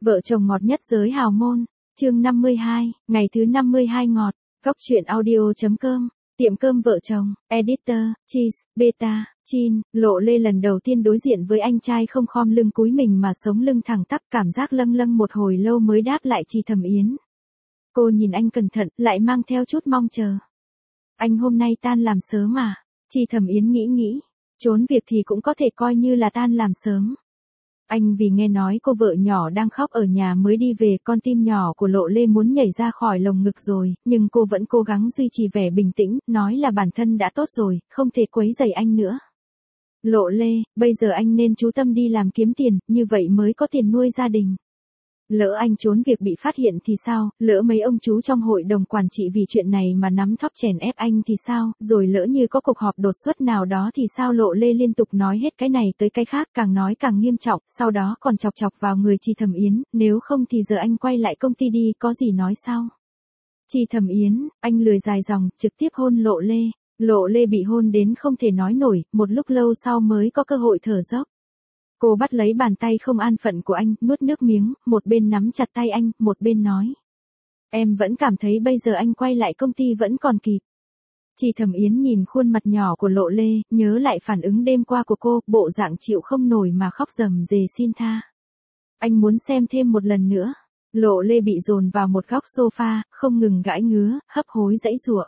Vợ chồng ngọt nhất giới hào môn, chương 52, ngày thứ 52 ngọt, góc truyện audio.com, tiệm cơm vợ chồng, editor, cheese, beta, chin, Lộ Lê lần đầu tiên đối diện với anh trai không khom lưng cúi mình mà sống lưng thẳng tắp, cảm giác lâng lâng một hồi lâu mới đáp lại Chi Thẩm Yến. Cô nhìn anh cẩn thận, lại mang theo chút mong chờ. Anh hôm nay tan làm sớm à? Chi Thẩm Yến nghĩ, trốn việc thì cũng có thể coi như là tan làm sớm. Anh vì nghe nói cô vợ nhỏ đang khóc ở nhà mới đi về, con tim nhỏ của Lộ Lê muốn nhảy ra khỏi lồng ngực rồi, nhưng cô vẫn cố gắng duy trì vẻ bình tĩnh, nói là bản thân đã tốt rồi, không thể quấy rầy anh nữa. Lộ Lê, bây giờ anh nên chú tâm đi làm kiếm tiền, như vậy mới có tiền nuôi gia đình. Lỡ anh trốn việc bị phát hiện thì sao, lỡ mấy ông chú trong hội đồng quản trị vì chuyện này mà nắm thóp chèn ép anh thì sao, rồi lỡ như có cuộc họp đột xuất nào đó thì sao. Lộ Lê liên tục nói hết cái này tới cái khác, càng nói càng nghiêm trọng, sau đó còn chọc chọc vào người Chi Thẩm Yến, nếu không thì giờ anh quay lại công ty đi, có gì nói sau. Chi Thẩm Yến, anh lười dài dòng, trực tiếp hôn Lộ Lê. Lộ Lê bị hôn đến không thể nói nổi, một lúc lâu sau mới có cơ hội thở dốc. Cô bắt lấy bàn tay không an phận của anh, nuốt nước miếng, một bên nắm chặt tay anh, một bên nói. Em vẫn cảm thấy bây giờ anh quay lại công ty vẫn còn kịp. Chi Thẩm Yến nhìn khuôn mặt nhỏ của Lộ Lê, nhớ lại phản ứng đêm qua của cô, bộ dạng chịu không nổi mà khóc rầm rề xin tha. Anh muốn xem thêm một lần nữa. Lộ Lê bị dồn vào một góc sofa, không ngừng gãi ngứa, hấp hối giãy giụa.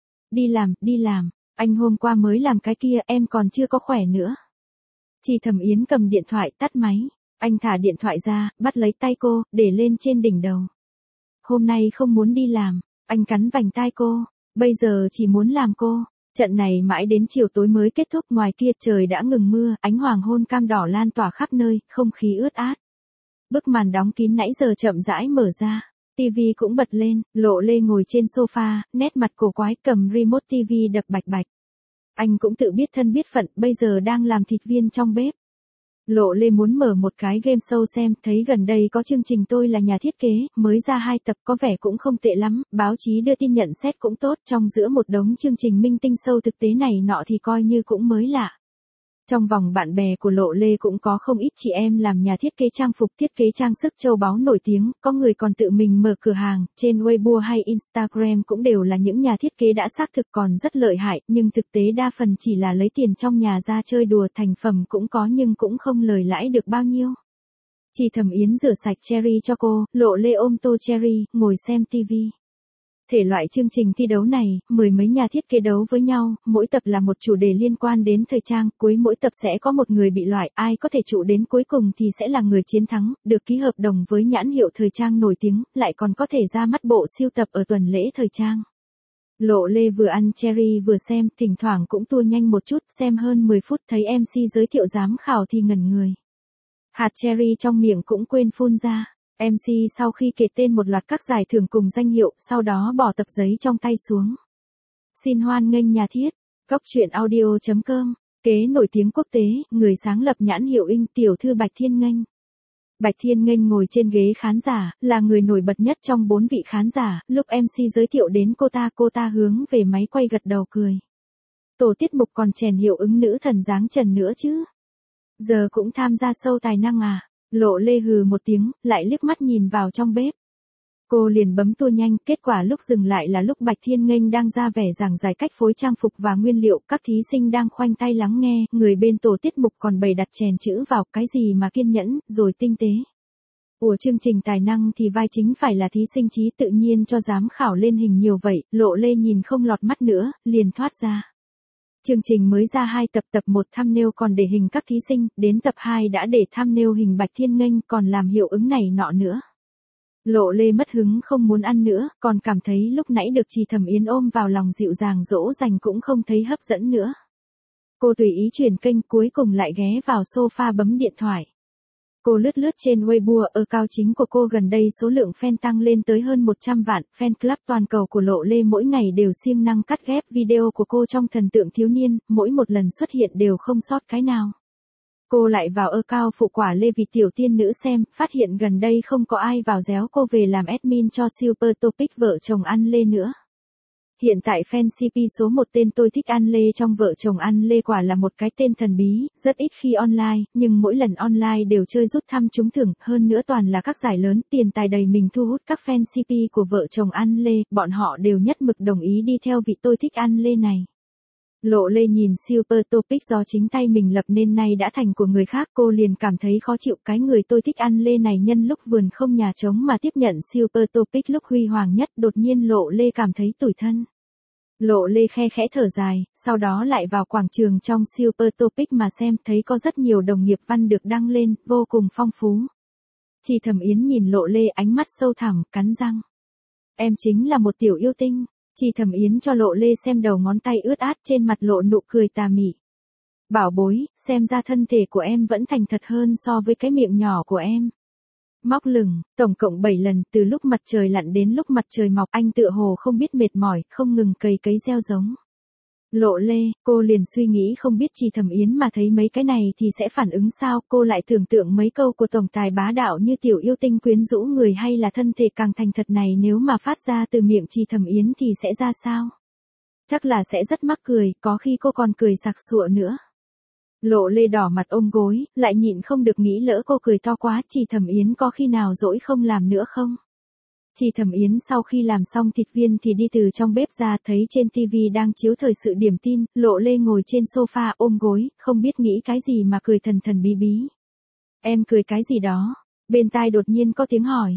Đi làm, anh hôm qua mới làm cái kia, em còn chưa có khỏe nữa. Chi Thẩm Yến cầm điện thoại tắt máy, anh thả điện thoại ra, bắt lấy tay cô, để lên trên đỉnh đầu. Hôm nay không muốn đi làm, anh cắn vành tai cô, bây giờ chỉ muốn làm cô. Trận này mãi đến chiều tối mới kết thúc, ngoài kia trời đã ngừng mưa, ánh hoàng hôn cam đỏ lan tỏa khắp nơi, không khí ướt át. Bức màn đóng kín nãy giờ chậm rãi mở ra, tivi cũng bật lên, Lộ Lê ngồi trên sofa, nét mặt cổ quái cầm remote tivi đập bạch bạch. Anh cũng tự biết thân biết phận, bây giờ đang làm thịt viên trong bếp. Lộ Lê muốn mở một cái game show xem, thấy gần đây có chương trình Tôi là nhà thiết kế, mới ra 2 tập có vẻ cũng không tệ lắm, báo chí đưa tin nhận xét cũng tốt, trong giữa một đống chương trình minh tinh show thực tế này nọ thì coi như cũng mới lạ. Trong vòng bạn bè của Lộ Lê cũng có không ít chị em làm nhà thiết kế trang phục, thiết kế trang sức châu báu nổi tiếng, có người còn tự mình mở cửa hàng, trên Weibo hay Instagram cũng đều là những nhà thiết kế đã xác thực còn rất lợi hại, nhưng thực tế đa phần chỉ là lấy tiền trong nhà ra chơi đùa, thành phẩm cũng có nhưng cũng không lời lãi được bao nhiêu. Chi Thẩm Yến rửa sạch cherry cho cô, Lộ Lê ôm tô cherry, ngồi xem tivi. Thể loại chương trình thi đấu này, mười mấy nhà thiết kế đấu với nhau, mỗi tập là một chủ đề liên quan đến thời trang, cuối mỗi tập sẽ có một người bị loại, ai có thể trụ đến cuối cùng thì sẽ là người chiến thắng, được ký hợp đồng với nhãn hiệu thời trang nổi tiếng, lại còn có thể ra mắt bộ siêu tập ở tuần lễ thời trang. Lộ Lê vừa ăn cherry vừa xem, thỉnh thoảng cũng tua nhanh một chút, xem hơn 10 phút thấy MC giới thiệu giám khảo thì ngẩn người. Hạt cherry trong miệng cũng quên phun ra. MC sau khi kể tên một loạt các giải thưởng cùng danh hiệu, sau đó bỏ tập giấy trong tay xuống. Xin hoan nghênh nhà thiết, góc truyện audio.com, kế nổi tiếng quốc tế, người sáng lập nhãn hiệu In, tiểu thư Bạch Thiên Nghênh. Bạch Thiên Nghênh ngồi trên ghế khán giả, là người nổi bật nhất trong 4 vị khán giả, lúc MC giới thiệu đến cô ta hướng về máy quay gật đầu cười. Tổ tiết mục còn chèn hiệu ứng nữ thần dáng trần nữa chứ. Giờ cũng tham gia show tài năng à? Lộ Lê hừ một tiếng, lại liếc mắt nhìn vào trong bếp. Cô liền bấm tua nhanh, kết quả lúc dừng lại là lúc Bạch Thiên Nghênh đang ra vẻ giảng giải cách phối trang phục và nguyên liệu, các thí sinh đang khoanh tay lắng nghe, người bên tổ tiết mục còn bày đặt chèn chữ vào, cái gì mà kiên nhẫn, rồi tinh tế. Của chương trình tài năng thì vai chính phải là thí sinh trí, tự nhiên cho giám khảo lên hình nhiều vậy, Lộ Lê nhìn không lọt mắt nữa, liền thoát ra. Chương trình mới ra 2 tập, tập 1 thumbnail còn để hình các thí sinh, đến tập 2 đã để thumbnail hình Bạch Thiên Nghênh, còn làm hiệu ứng này nọ nữa. Lộ Lê mất hứng không muốn ăn nữa, còn cảm thấy lúc nãy được Chi Thẩm Yến ôm vào lòng dịu dàng dỗ dành cũng không thấy hấp dẫn nữa. Cô tùy ý chuyển kênh, cuối cùng lại ghé vào sofa bấm điện thoại. Cô lướt trên Weibo, ở cao chính của cô gần đây số lượng fan tăng lên tới hơn 100 vạn, fan club toàn cầu của Lộ Lê mỗi ngày đều siêng năng cắt ghép video của cô trong thần tượng thiếu niên, mỗi một lần xuất hiện đều không sót cái nào. Cô lại vào cao phụ quả Lê vì tiểu tiên nữ xem, phát hiện gần đây không có ai vào réo cô về làm admin cho Super Topic vợ chồng ăn Lê nữa. Hiện tại fan CP số 1 tên Tôi Thích An Lê trong Vợ Chồng An Lê quả là một cái tên thần bí, rất ít khi online, nhưng mỗi lần online đều chơi rút thăm trúng thưởng, hơn nữa toàn là các giải lớn, tiền tài đầy mình thu hút các fan CP của Vợ Chồng An Lê, bọn họ đều nhất mực đồng ý đi theo vị Tôi Thích An Lê này. Lộ Lê nhìn Super Topic do chính tay mình lập nên nay đã thành của người khác, cô liền cảm thấy khó chịu, cái người Tôi Thích An Lê này nhân lúc vườn không nhà trống mà tiếp nhận Super Topic lúc huy hoàng nhất, đột nhiên Lộ Lê cảm thấy tủi thân. Lộ Lê khe khẽ thở dài, sau đó lại vào quảng trường trong Super Topic mà xem, thấy có rất nhiều đồng nghiệp văn được đăng lên, vô cùng phong phú. Chị Thẩm Yến nhìn Lộ Lê ánh mắt sâu thẳm, cắn răng. Em chính là một tiểu yêu tinh. Chị Thẩm Yến cho Lộ Lê xem đầu ngón tay ướt át, trên mặt lộ nụ cười tà mị. Bảo bối, xem ra thân thể của em vẫn thành thật hơn so với cái miệng nhỏ của em. Móc lửng, tổng cộng 7 lần, từ lúc mặt trời lặn đến lúc mặt trời mọc, anh tựa hồ không biết mệt mỏi, không ngừng cày cấy gieo giống. Lộ Lê, cô liền suy nghĩ không biết chị Thẩm Yến mà thấy mấy cái này thì sẽ phản ứng sao, cô lại tưởng tượng mấy câu của tổng tài bá đạo như tiểu yêu tinh quyến rũ người hay là thân thể càng thành thật này nếu mà phát ra từ miệng chị Thẩm Yến thì sẽ ra sao? Chắc là sẽ rất mắc cười, có khi cô còn cười sặc sụa nữa. Lộ Lê đỏ mặt ôm gối, lại nhịn không được nghĩ lỡ cô cười to quá, chị Thẩm Yến có khi nào dỗi không làm nữa không? Chị Thẩm Yến sau khi làm xong thịt viên thì đi từ trong bếp ra, thấy trên TV đang chiếu thời sự điểm tin, Lộ Lê ngồi trên sofa ôm gối, không biết nghĩ cái gì mà cười thần thần bí bí. Em cười cái gì đó? Bên tai đột nhiên có tiếng hỏi.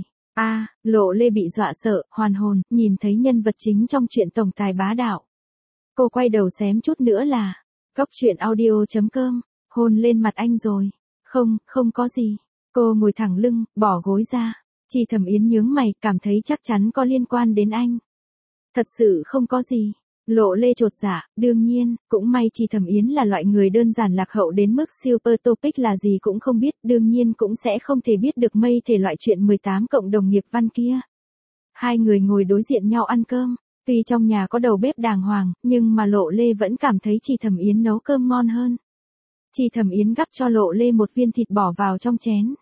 Lộ Lê bị dọa sợ, hoàn hồn, nhìn thấy nhân vật chính trong chuyện tổng tài bá đạo. Cô quay đầu xém chút nữa là, Cóc Truyện Audio.com, hôn lên mặt anh rồi. Không có gì. Cô ngồi thẳng lưng, bỏ gối ra. Chị Thẩm Yến nhướng mày, cảm thấy chắc chắn có liên quan đến anh. Thật sự không có gì. Lộ Lê chột dạ, đương nhiên, cũng may chị Thẩm Yến là loại người đơn giản lạc hậu đến mức Super Topic là gì cũng không biết, đương nhiên cũng sẽ không thể biết được mây thể loại chuyện 18 cộng đồng nghiệp văn kia. Hai người ngồi đối diện nhau ăn cơm, tuy trong nhà có đầu bếp đàng hoàng, nhưng mà Lộ Lê vẫn cảm thấy chị Thẩm Yến nấu cơm ngon hơn. Chị Thẩm Yến gắp cho Lộ Lê một viên thịt bỏ vào trong chén.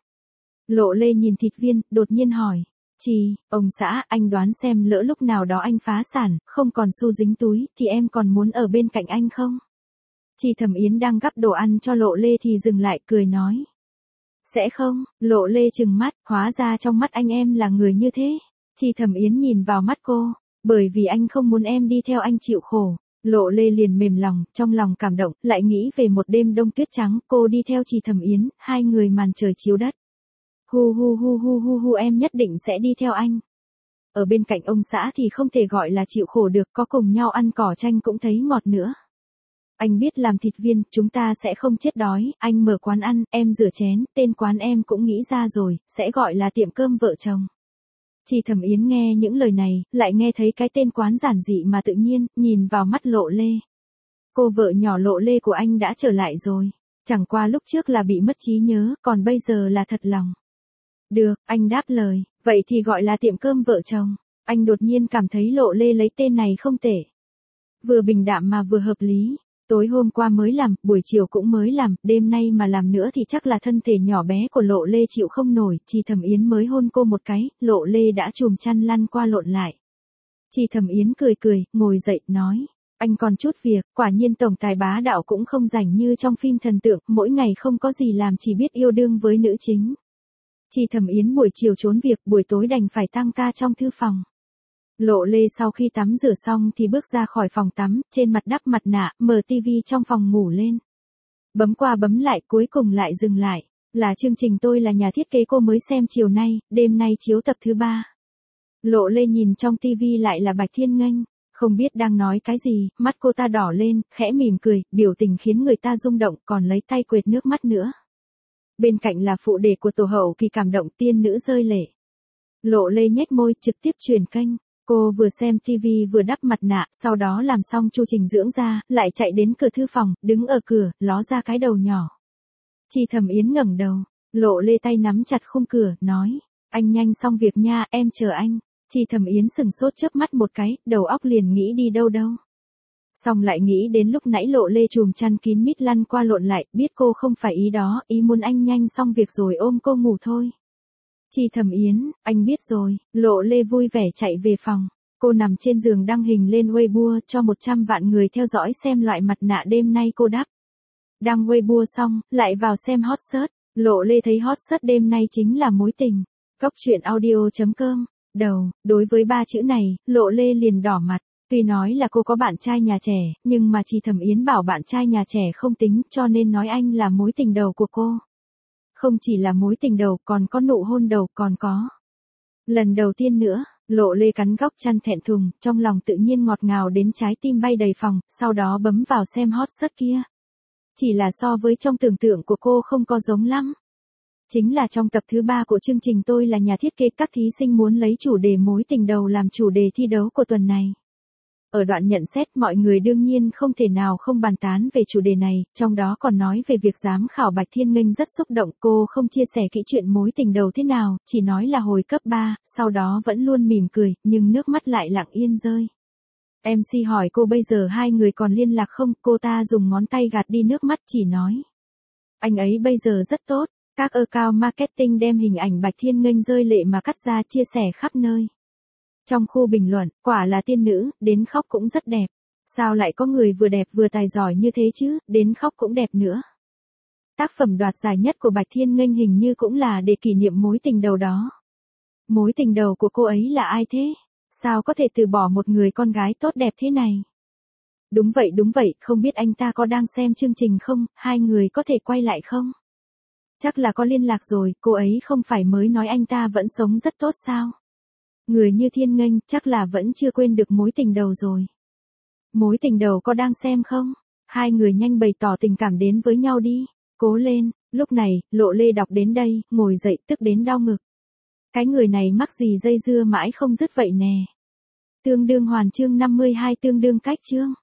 Lộ Lê nhìn thịt viên, đột nhiên hỏi. Chị, ông xã, anh đoán xem lỡ lúc nào đó anh phá sản, không còn xu dính túi, thì em còn muốn ở bên cạnh anh không? Chị Thẩm Yến đang gắp đồ ăn cho Lộ Lê thì dừng lại, cười nói. Sẽ không, Lộ Lê trừng mắt, hóa ra trong mắt anh em là người như thế. Chị Thẩm Yến nhìn vào mắt cô, bởi vì anh không muốn em đi theo anh chịu khổ. Lộ Lê liền mềm lòng, trong lòng cảm động, lại nghĩ về một đêm đông tuyết trắng, cô đi theo chị Thẩm Yến, hai người màn trời chiếu đất. Hu em nhất định sẽ đi theo anh. Ở bên cạnh ông xã thì không thể gọi là chịu khổ được, có cùng nhau ăn cỏ chanh cũng thấy ngọt nữa. Anh biết làm thịt viên, chúng ta sẽ không chết đói, anh mở quán ăn, em rửa chén, tên quán em cũng nghĩ ra rồi, sẽ gọi là tiệm cơm vợ chồng. Chị Thẩm Yến nghe những lời này, lại nghe thấy cái tên quán giản dị mà tự nhiên, nhìn vào mắt Lộ Lê. Cô vợ nhỏ Lộ Lê của anh đã trở lại rồi, chẳng qua lúc trước là bị mất trí nhớ, còn bây giờ là thật lòng. Được, anh đáp lời, vậy thì gọi là tiệm cơm vợ chồng. Anh đột nhiên cảm thấy Lộ Lê lấy tên này không tệ. Vừa bình đạm mà vừa hợp lý. Tối hôm qua mới làm, buổi chiều cũng mới làm, đêm nay mà làm nữa thì chắc là thân thể nhỏ bé của Lộ Lê chịu không nổi. Chị Thẩm Yến mới hôn cô một cái, Lộ Lê đã chùm chăn lăn qua lộn lại. Chị Thẩm Yến cười, ngồi dậy, nói. Anh còn chút việc, quả nhiên tổng tài bá đạo cũng không rảnh như trong phim thần tượng, mỗi ngày không có gì làm chỉ biết yêu đương với nữ chính. Chị Thẩm Yến buổi chiều trốn việc, buổi tối đành phải tăng ca trong thư phòng. Lộ Lê sau khi tắm rửa xong thì bước ra khỏi phòng tắm, trên mặt đắp mặt nạ, mở tivi trong phòng ngủ lên. Bấm qua bấm lại, cuối cùng lại dừng lại. Là chương trình Tôi Là Nhà Thiết Kế cô mới xem chiều nay, đêm nay chiếu tập thứ 3. Lộ Lê nhìn trong tivi lại là Bạch Thiên Nghênh, không biết đang nói cái gì, mắt cô ta đỏ lên, khẽ mỉm cười, biểu tình khiến người ta rung động, còn lấy tay quệt nước mắt nữa. Bên cạnh là phụ đề của tổ hậu kỳ cảm động, tiên nữ rơi lệ. Lộ Lê nhếch môi, trực tiếp chuyển kênh. Cô vừa xem TV vừa đắp mặt nạ, sau đó làm xong chu trình dưỡng da, lại chạy đến cửa thư phòng, đứng ở cửa, ló ra cái đầu nhỏ. Chị Thẩm Yến ngẩng đầu, Lộ Lê tay nắm chặt khung cửa, nói, anh nhanh xong việc nha, em chờ anh. Chị Thẩm Yến sừng sốt chớp mắt một cái, đầu óc liền nghĩ đi đâu. Xong lại nghĩ đến lúc nãy Lộ Lê chùm chăn kín mít lăn qua lộn lại, biết cô không phải ý đó, ý muốn anh nhanh xong việc rồi ôm cô ngủ thôi. Chị Thẩm Yến, anh biết rồi, Lộ Lê vui vẻ chạy về phòng. Cô nằm trên giường đăng hình lên Weibo cho 100 vạn người theo dõi xem loại mặt nạ đêm nay cô đắp. Đăng Weibo xong, lại vào xem hot search. Lộ Lê thấy hot search đêm nay chính là mối tình. Cốc truyện audio.com. Đầu, đối với 3 chữ này, Lộ Lê liền đỏ mặt. Tuy nói là cô có bạn trai nhà trẻ, nhưng mà chị Thẩm Yến bảo bạn trai nhà trẻ không tính, cho nên nói anh là mối tình đầu của cô. Không chỉ là mối tình đầu, còn có nụ hôn đầu, còn có lần đầu tiên nữa. Lộ Lê cắn góc chăn thẹn thùng, trong lòng tự nhiên ngọt ngào đến trái tim bay đầy phòng, sau đó bấm vào xem hot search kia. Chỉ là so với trong tưởng tượng của cô không có giống lắm. Chính là trong tập thứ 3 của chương trình Tôi là nhà thiết kế, các thí sinh muốn lấy chủ đề mối tình đầu làm chủ đề thi đấu của tuần này. Ở đoạn nhận xét, mọi người đương nhiên không thể nào không bàn tán về chủ đề này, trong đó còn nói về việc giám khảo Bạch Thiên Nghênh rất xúc động, cô không chia sẻ kỹ chuyện mối tình đầu thế nào, chỉ nói là hồi cấp 3, sau đó vẫn luôn mỉm cười, nhưng nước mắt lại lặng yên rơi. MC hỏi cô bây giờ hai người còn liên lạc không, cô ta dùng ngón tay gạt đi nước mắt, chỉ nói anh ấy bây giờ rất tốt. Các account marketing đem hình ảnh Bạch Thiên Nghênh rơi lệ mà cắt ra chia sẻ khắp nơi. Trong khu bình luận, quả là tiên nữ, đến khóc cũng rất đẹp. Sao lại có người vừa đẹp vừa tài giỏi như thế chứ, đến khóc cũng đẹp nữa. Tác phẩm đoạt giải nhất của Bạch Thiên Nghênh hình như cũng là để kỷ niệm mối tình đầu đó. Mối tình đầu của cô ấy là ai thế? Sao có thể từ bỏ một người con gái tốt đẹp thế này? Đúng vậy, không biết anh ta có đang xem chương trình không, hai người có thể quay lại không? Chắc là có liên lạc rồi, cô ấy không phải mới nói anh ta vẫn sống rất tốt sao? Người như Thiên Nghênh chắc là vẫn chưa quên được mối tình đầu rồi. Mối tình đầu có đang xem không? Hai người nhanh bày tỏ tình cảm đến với nhau đi. Cố lên. Lúc này, Lộ Lê đọc đến đây, ngồi dậy tức đến đau ngực. Cái người này mắc gì dây dưa mãi không dứt vậy nè. Tương đương hoàn chương 52 tương đương cách chương.